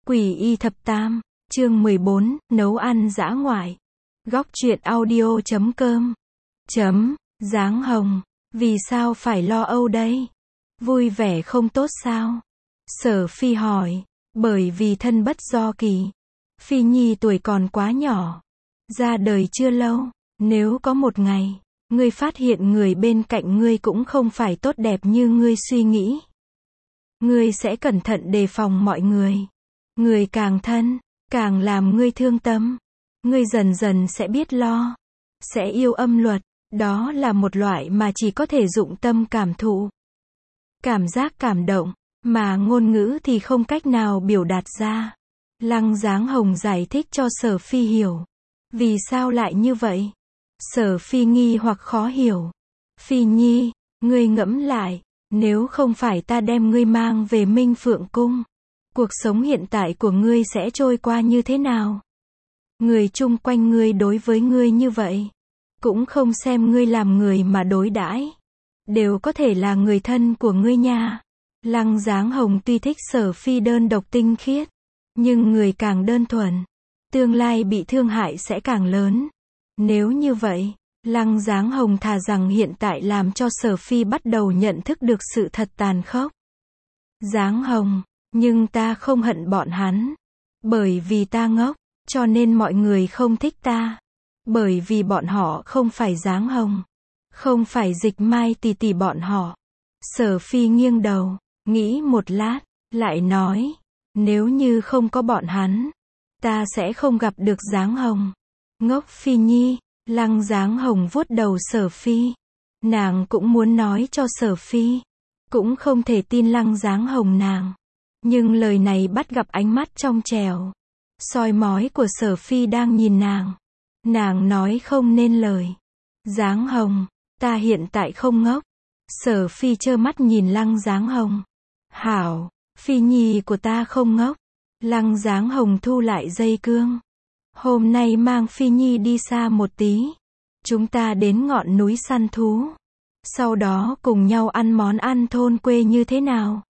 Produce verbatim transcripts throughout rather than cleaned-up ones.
Quỷ y thập tam, chương mười bốn, nấu ăn dã ngoại. Góc truyện audio chấm com. Chấm, Giáng Hồng, vì sao phải lo âu đây? Vui vẻ không tốt sao? Sở Phi hỏi, bởi vì thân bất do kỳ. Phi Nhi tuổi còn quá nhỏ, ra đời chưa lâu, nếu có một ngày, ngươi phát hiện người bên cạnh ngươi cũng không phải tốt đẹp như ngươi suy nghĩ. Ngươi sẽ cẩn thận đề phòng mọi người. Người càng thân, càng làm ngươi thương tâm. Ngươi dần dần sẽ biết lo, sẽ yêu âm luật. Đó là một loại mà chỉ có thể dụng tâm cảm thụ. Cảm giác cảm động, mà ngôn ngữ thì không cách nào biểu đạt ra. Lăng Giáng Hồng giải thích cho Sở Phi hiểu. Vì sao lại như vậy? Sở Phi nghi hoặc khó hiểu. Phi Nhi, ngươi ngẫm lại, nếu không phải ta đem ngươi mang về Minh Phượng Cung, cuộc sống hiện tại của ngươi sẽ trôi qua như thế nào? Người chung quanh ngươi đối với ngươi như vậy, cũng không xem ngươi làm người mà đối đãi, đều có thể là người thân của ngươi nha. Lăng Giáng Hồng tuy thích Sở Phi đơn độc tinh khiết, nhưng người càng đơn thuần, tương lai bị thương hại sẽ càng lớn. Nếu như vậy, Lăng Giáng Hồng thà rằng hiện tại làm cho Sở Phi bắt đầu nhận thức được sự thật tàn khốc. Giáng Hồng, nhưng ta không hận bọn hắn. Bởi vì ta ngốc, cho nên mọi người không thích ta. Bởi vì bọn họ không phải Giáng Hồng, không phải Dịch Mai tỷ tỷ bọn họ. Sở Phi nghiêng đầu, nghĩ một lát, lại nói, nếu như không có bọn hắn, ta sẽ không gặp được Giáng Hồng. Ngốc Phi Nhi. Lăng Giáng Hồng vuốt đầu Sở Phi. Nàng cũng muốn nói cho Sở Phi, cũng không thể tin Lăng Giáng Hồng nàng. Nhưng lời này bắt gặp ánh mắt trong trẻo, soi mói của Sở Phi đang nhìn nàng. Nàng nói không nên lời. Giáng Hồng, ta hiện tại không ngốc. Sở Phi trơ mắt nhìn Lăng Giáng Hồng. Hảo, Phi Nhi của ta không ngốc. Lăng Giáng Hồng thu lại dây cương. Hôm nay mang Phi Nhi đi xa một tí. Chúng ta đến ngọn núi săn thú. Sau đó cùng nhau ăn món ăn thôn quê như thế nào?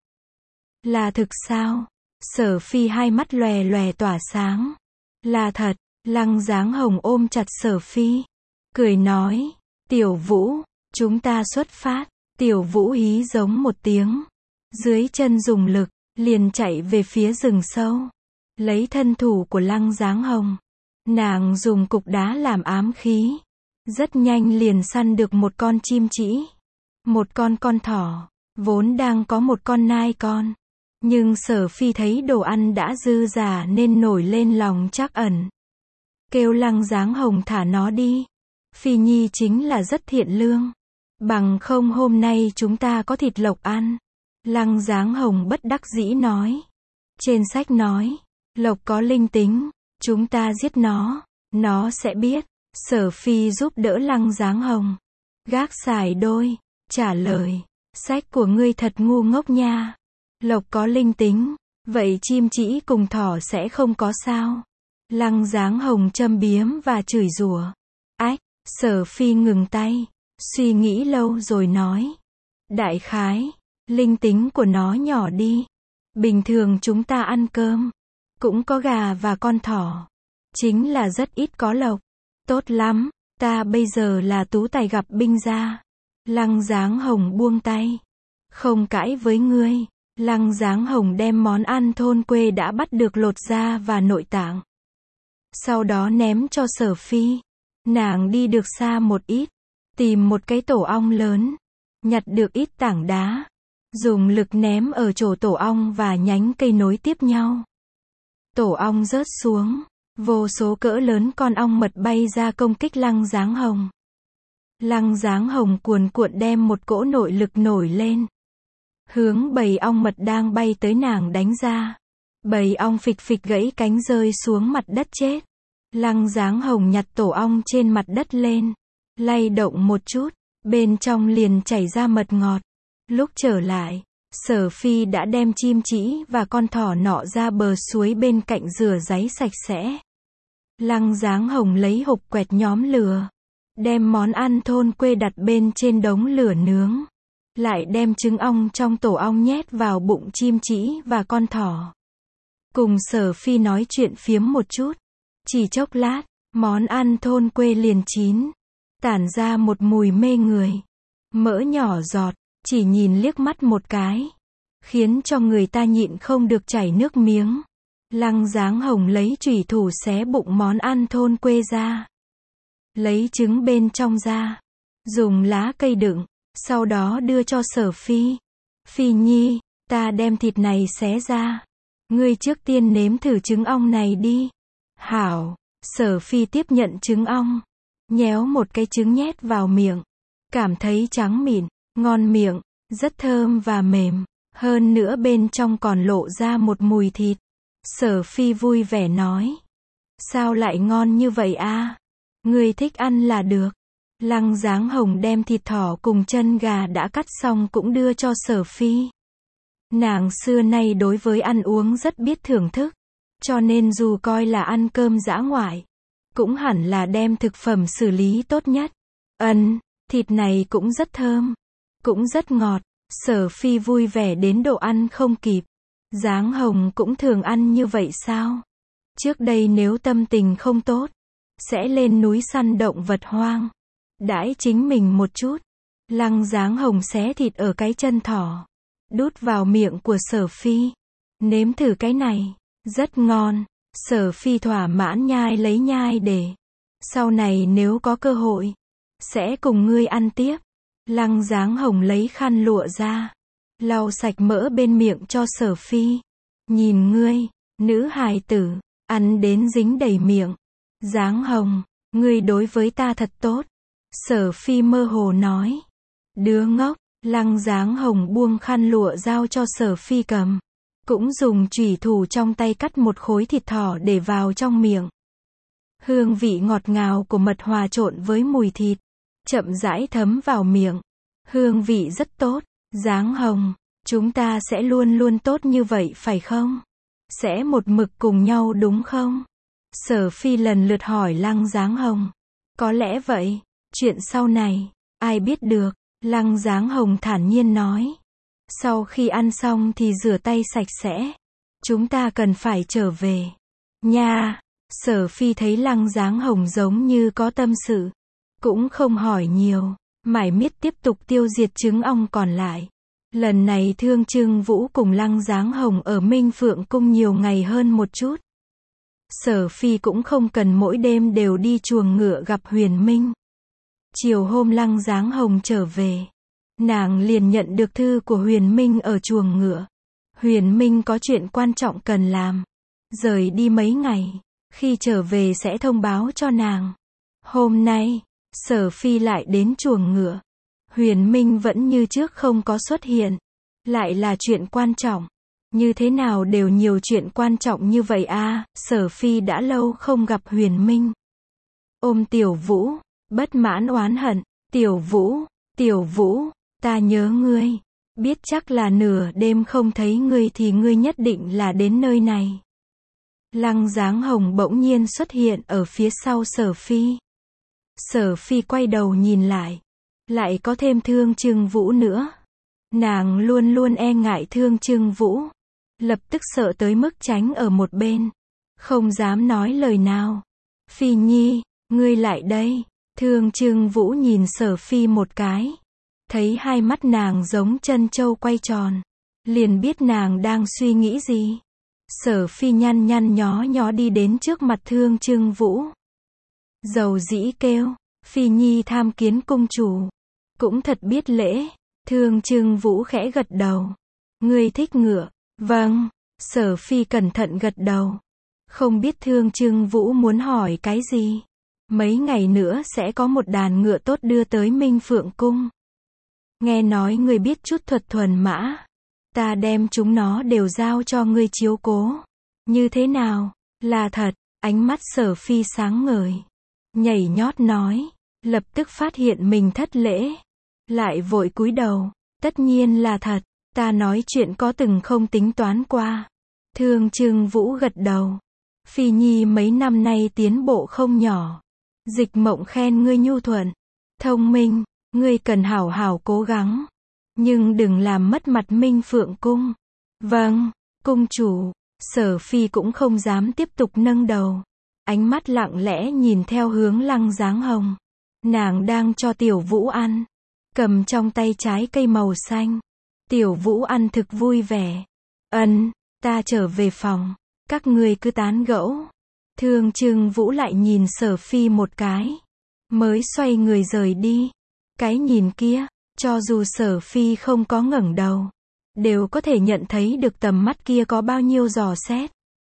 Là thực sao? Sở Phi hai mắt lòe lòe tỏa sáng. Là thật. Lăng Giáng Hồng ôm chặt Sở Phi, cười nói, Tiểu Vũ, chúng ta xuất phát. Tiểu Vũ hí giống một tiếng, dưới chân dùng lực, liền chạy về phía rừng sâu. Lấy thân thủ của Lăng Giáng Hồng, nàng dùng cục đá làm ám khí, rất nhanh liền săn được một con chim trĩ, một con con thỏ, vốn đang có một con nai con. Nhưng Sở Phi thấy đồ ăn đã dư dả nên nổi lên lòng trắc ẩn. Kêu Lăng Giáng Hồng thả nó đi. Phi Nhi chính là rất thiện lương. Bằng không hôm nay chúng ta có thịt lộc ăn. Lăng Giáng Hồng bất đắc dĩ nói. Trên sách nói, lộc có linh tính. Chúng ta giết nó, nó sẽ biết. Sở Phi giúp đỡ Lăng Giáng Hồng. Gác xài đôi, trả lời, sách của ngươi thật ngu ngốc nha. Lộc có linh tính, vậy chim trĩ cùng thỏ sẽ không có sao? Lăng Giáng Hồng châm biếm và chửi rủa. Ách, Sở Phi ngừng tay, suy nghĩ lâu rồi nói. Đại khái, linh tính của nó nhỏ đi. Bình thường chúng ta ăn cơm, cũng có gà và con thỏ. Chính là rất ít có lộc. Tốt lắm, ta bây giờ là tú tài gặp binh gia. Lăng Giáng Hồng buông tay. Không cãi với ngươi. Lăng Giáng Hồng đem món ăn thôn quê đã bắt được lột da và nội tạng. Sau đó ném cho Sở Phi. Nàng đi được xa một ít, tìm một cái tổ ong lớn, nhặt được ít tảng đá, dùng lực ném ở chỗ tổ ong và nhánh cây nối tiếp nhau. Tổ ong rớt xuống, vô số cỡ lớn con ong mật bay ra công kích Lăng Giáng Hồng. Lăng Giáng Hồng cuồn cuộn đem một cỗ nội lực nổi lên, hướng bầy ong mật đang bay tới nàng đánh ra. Bầy ong phịch phịch gãy cánh rơi xuống mặt đất chết. Lăng Giáng Hồng nhặt tổ ong trên mặt đất lên, lay động một chút, bên trong liền chảy ra mật ngọt. Lúc trở lại, Sở Phi đã đem chim trĩ và con thỏ nọ ra bờ suối bên cạnh rửa ráy sạch sẽ. Lăng Giáng Hồng lấy hộp quẹt nhóm lửa, đem món ăn thôn quê đặt bên trên đống lửa nướng, lại đem trứng ong trong tổ ong nhét vào bụng chim trĩ và con thỏ. cùng Sở Phi nói chuyện phiếm một chút. Chỉ chốc lát, món ăn thôn quê liền chín, tản ra một mùi mê người. Mỡ nhỏ giọt, chỉ nhìn liếc mắt một cái, khiến cho người ta nhịn không được chảy nước miếng. Lăng Dáng Hồng lấy chủy thủ xé bụng món ăn thôn quê ra. Lấy trứng bên trong ra, dùng lá cây đựng, sau đó đưa cho Sở Phi. Phi Nhi, ta đem thịt này xé ra. Ngươi trước tiên nếm thử trứng ong này đi. Hảo, Sở Phi tiếp nhận trứng ong, nhéo một cái trứng nhét vào miệng. Cảm thấy trắng mịn, ngon miệng, rất thơm và mềm. Hơn nữa bên trong còn lộ ra một mùi thịt. Sở Phi vui vẻ nói. Sao lại ngon như vậy a? Ngươi thích ăn là được. Lăng Dáng Hồng đem thịt thỏ cùng chân gà đã cắt xong cũng đưa cho Sở Phi. Nàng xưa nay đối với ăn uống rất biết thưởng thức, cho nên dù coi là ăn cơm dã ngoại, cũng hẳn là đem thực phẩm xử lý tốt nhất. Ân, thịt này cũng rất thơm, cũng rất ngọt. Sở Phi vui vẻ đến độ ăn không kịp. Dáng Hồng cũng thường ăn như vậy sao? Trước đây nếu tâm tình không tốt, sẽ lên núi săn động vật hoang, đãi chính mình một chút. Lăng Dáng Hồng xé thịt ở cái chân thỏ, đút vào miệng của Sở Phi. Nếm thử cái này, rất ngon. Sở Phi thỏa mãn nhai lấy nhai để. Sau này nếu có cơ hội, sẽ cùng ngươi ăn tiếp. Lăng Dáng Hồng lấy khăn lụa ra, lau sạch mỡ bên miệng cho Sở Phi. Nhìn ngươi, nữ hài tử, ăn đến dính đầy miệng. Dáng Hồng, ngươi đối với ta thật tốt. Sở Phi mơ hồ nói. Đứa ngốc. Lăng Dáng Hồng buông khăn lụa giao cho Sở Phi cầm, cũng dùng chủy thủ trong tay cắt một khối thịt thỏ để vào trong miệng. Hương vị ngọt ngào của mật hòa trộn với mùi thịt, chậm rãi thấm vào miệng. Hương vị rất tốt. Dáng Hồng, chúng ta sẽ luôn luôn tốt như vậy phải không? Sẽ một mực cùng nhau đúng không? Sở Phi lần lượt hỏi Lăng Dáng Hồng. Có lẽ vậy. Chuyện sau này, ai biết được. Lăng Dáng Hồng thản nhiên nói. Sau khi ăn xong thì rửa tay sạch sẽ. Chúng ta cần phải trở về. Nha. Sở Phi thấy Lăng Dáng Hồng giống như có tâm sự, cũng không hỏi nhiều, mải miết tiếp tục tiêu diệt trứng ong còn lại. Lần này Thương Trưng Vũ cùng Lăng Dáng Hồng ở Minh Phượng Cung nhiều ngày hơn một chút. Sở Phi cũng không cần mỗi đêm đều đi chuồng ngựa gặp Huyền Minh. Chiều hôm Lăng Dáng Hồng trở về, nàng liền nhận được thư của Huyền Minh ở chuồng ngựa. Huyền Minh có chuyện quan trọng cần làm, rời đi mấy ngày, khi trở về sẽ thông báo cho nàng. Hôm nay, Sở Phi lại đến chuồng ngựa. Huyền Minh vẫn như trước không có xuất hiện. Lại là chuyện quan trọng. Như thế nào đều nhiều chuyện quan trọng như vậy a? À, Sở Phi đã lâu không gặp Huyền Minh. Ôm Tiểu Vũ, bất mãn oán hận. Tiểu Vũ, Tiểu Vũ, ta nhớ ngươi. Biết chắc là nửa đêm không thấy ngươi thì ngươi nhất định là đến nơi này. Lăng Dáng Hồng bỗng nhiên xuất hiện ở phía sau Sở Phi. Sở Phi quay đầu nhìn lại. Lại có thêm Thương Trưng Vũ nữa. Nàng luôn luôn e ngại Thương Trưng Vũ. Lập tức sợ tới mức tránh ở một bên. Không dám nói lời nào. Phi Nhi, ngươi lại đây. Thương Trưng Vũ nhìn Sở Phi một cái. Thấy hai mắt nàng giống chân trâu quay tròn. Liền biết nàng đang suy nghĩ gì. Sở Phi nhăn nhăn nhó nhó đi đến trước mặt Thương Trưng Vũ. Dầu dĩ kêu, Phi Nhi tham kiến cung chủ. Cũng thật biết lễ. Thương Trưng Vũ khẽ gật đầu. Ngươi thích ngựa? Vâng. Sở Phi cẩn thận gật đầu. Không biết Thương Trưng Vũ muốn hỏi cái gì. Mấy ngày nữa sẽ có một đàn ngựa tốt đưa tới Minh Phượng Cung. Nghe nói ngươi biết chút thuật thuần mã. Ta đem chúng nó đều giao cho ngươi chiếu cố. Như thế nào? Là thật. Ánh mắt Sở Phi sáng ngời. Nhảy nhót nói. Lập tức phát hiện mình thất lễ. Lại vội cúi đầu. Tất nhiên là thật. Ta nói chuyện có từng không tính toán qua. Thương Trưng Vũ gật đầu. Phi Nhi mấy năm nay tiến bộ không nhỏ. Dịch Mộng khen ngươi nhu thuận, thông minh, ngươi cần hảo hảo cố gắng. Nhưng đừng làm mất mặt Minh Phượng Cung. Vâng, cung chủ. Sở Phi cũng không dám tiếp tục nâng đầu. Ánh mắt lặng lẽ nhìn theo hướng Lăng Dáng Hồng. Nàng đang cho Tiểu Vũ ăn. Cầm trong tay trái cây màu xanh. Tiểu Vũ ăn thực vui vẻ. Ân, ta trở về phòng. Các ngươi cứ tán gẫu. Thương Trưng Vũ lại nhìn Sở Phi một cái. Mới xoay người rời đi. Cái nhìn kia, cho dù Sở Phi không có ngẩng đầu, đều có thể nhận thấy được tầm mắt kia có bao nhiêu dò xét.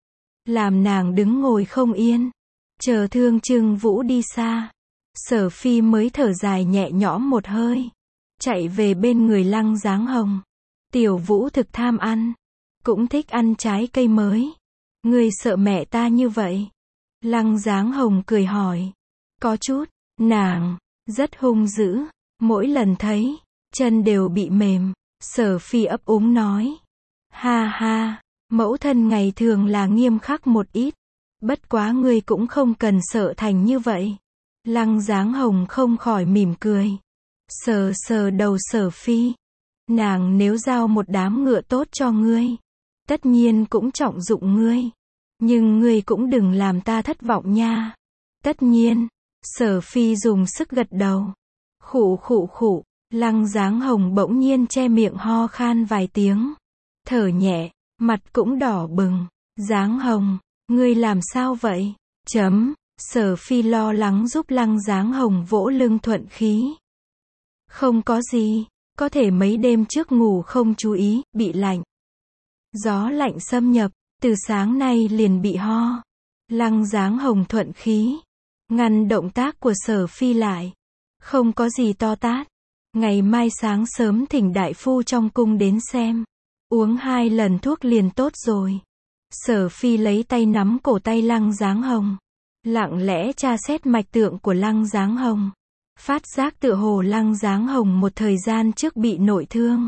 Làm nàng đứng ngồi không yên. Chờ Thương Trưng Vũ đi xa. Sở Phi mới thở dài nhẹ nhõm một hơi. Chạy về bên người Lăng Dáng Hồng. Tiểu Vũ thực tham ăn. Cũng thích ăn trái cây mới. Ngươi sợ mẹ ta như vậy? Lăng Dáng Hồng cười hỏi. Có chút. Nàng rất hung dữ. Mỗi lần thấy, chân đều bị mềm. Sở Phi ấp úng nói. Ha ha, mẫu thân ngày thường là nghiêm khắc một ít. Bất quá ngươi cũng không cần sợ thành như vậy. Lăng Dáng Hồng không khỏi mỉm cười. Sờ sờ đầu Sở Phi. Nàng nếu giao một đám ngựa tốt cho ngươi, tất nhiên cũng trọng dụng ngươi. Nhưng ngươi cũng đừng làm ta thất vọng nha. Tất nhiên. Sở Phi dùng sức gật đầu. Khụ khụ khụ. Lăng Dáng Hồng bỗng nhiên che miệng ho khan vài tiếng. Thở nhẹ, mặt cũng đỏ bừng. Dáng Hồng, ngươi làm sao vậy? Chấm. Sở Phi lo lắng giúp Lăng Dáng Hồng vỗ lưng thuận khí. Không có gì, có thể mấy đêm trước ngủ không chú ý, bị lạnh. Gió lạnh xâm nhập, từ sáng nay liền bị ho. Lăng Dáng Hồng thuận khí, ngăn động tác của Sở Phi lại. Không có gì to tát. Ngày mai sáng sớm thỉnh đại phu trong cung đến xem. Uống hai lần thuốc liền tốt rồi. Sở Phi lấy tay nắm cổ tay Lăng Dáng Hồng. Lặng lẽ tra xét mạch tượng của Lăng Dáng Hồng. Phát giác tựa hồ Lăng Dáng Hồng một thời gian trước bị nội thương.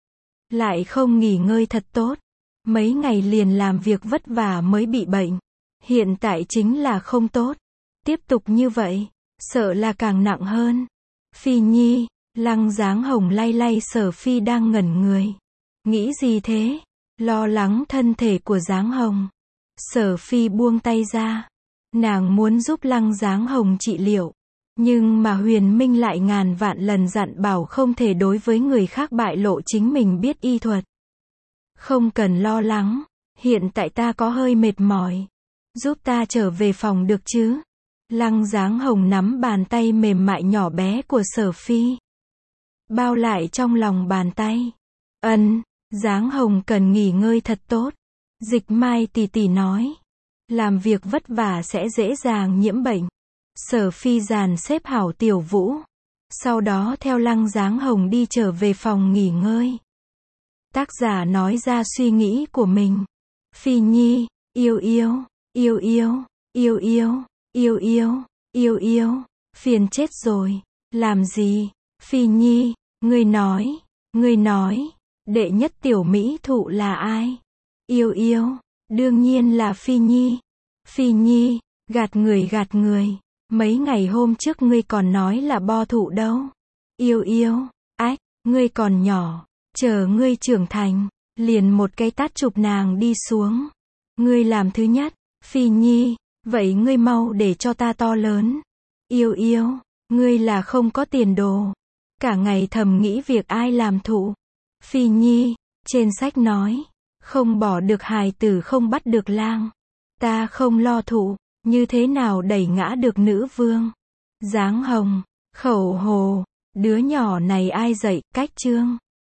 Lại không nghỉ ngơi thật tốt. Mấy ngày liền làm việc vất vả mới bị bệnh. Hiện tại chính là không tốt. Tiếp tục như vậy, sợ là càng nặng hơn. Phi Nhi, Lăng Dáng Hồng lay lay Sở Phi đang ngẩn người. Nghĩ gì thế? Lo lắng thân thể của Dáng Hồng. Sở Phi buông tay ra. Nàng muốn giúp Lăng Dáng Hồng trị liệu. Nhưng mà Huyền Minh lại ngàn vạn lần dặn bảo không thể đối với người khác bại lộ chính mình biết y thuật. Không cần lo lắng. Hiện tại ta có hơi mệt mỏi. Giúp ta trở về phòng được chứ? Lăng Dáng Hồng nắm bàn tay mềm mại nhỏ bé của Sở Phi. Bao lại trong lòng bàn tay. Ân, Dáng Hồng cần nghỉ ngơi thật tốt. Dịch Mai tỷ tỷ nói. Làm việc vất vả sẽ dễ dàng nhiễm bệnh. Sở Phi dàn xếp hảo Tiểu Vũ. Sau đó theo Lăng Dáng Hồng đi trở về phòng nghỉ ngơi. Tác giả nói ra suy nghĩ của mình. Phi Nhi, yêu yêu, yêu yêu, yêu yêu, yêu yêu, yêu yêu, phiền chết rồi. Làm gì? Phi Nhi, ngươi nói, ngươi nói, đệ nhất tiểu mỹ thụ là ai? Yêu yêu, đương nhiên là Phi Nhi. Phi Nhi, gạt người gạt người. Mấy ngày hôm trước ngươi còn nói là bo thụ đâu. Yêu yêu, ách, ngươi còn nhỏ. Chờ ngươi trưởng thành, liền một cái tát chụp nàng đi xuống. Ngươi làm thứ nhất. Phi Nhi, vậy ngươi mau để cho ta to lớn. Yêu yêu, ngươi là không có tiền đồ. Cả ngày thầm nghĩ việc ai làm thụ. Phi Nhi, trên sách nói, không bỏ được hài tử không bắt được lang. Ta không lo thụ, như thế nào đẩy ngã được nữ vương. Dáng Hồng, khẩu hồ, đứa nhỏ này ai dạy, cách chương.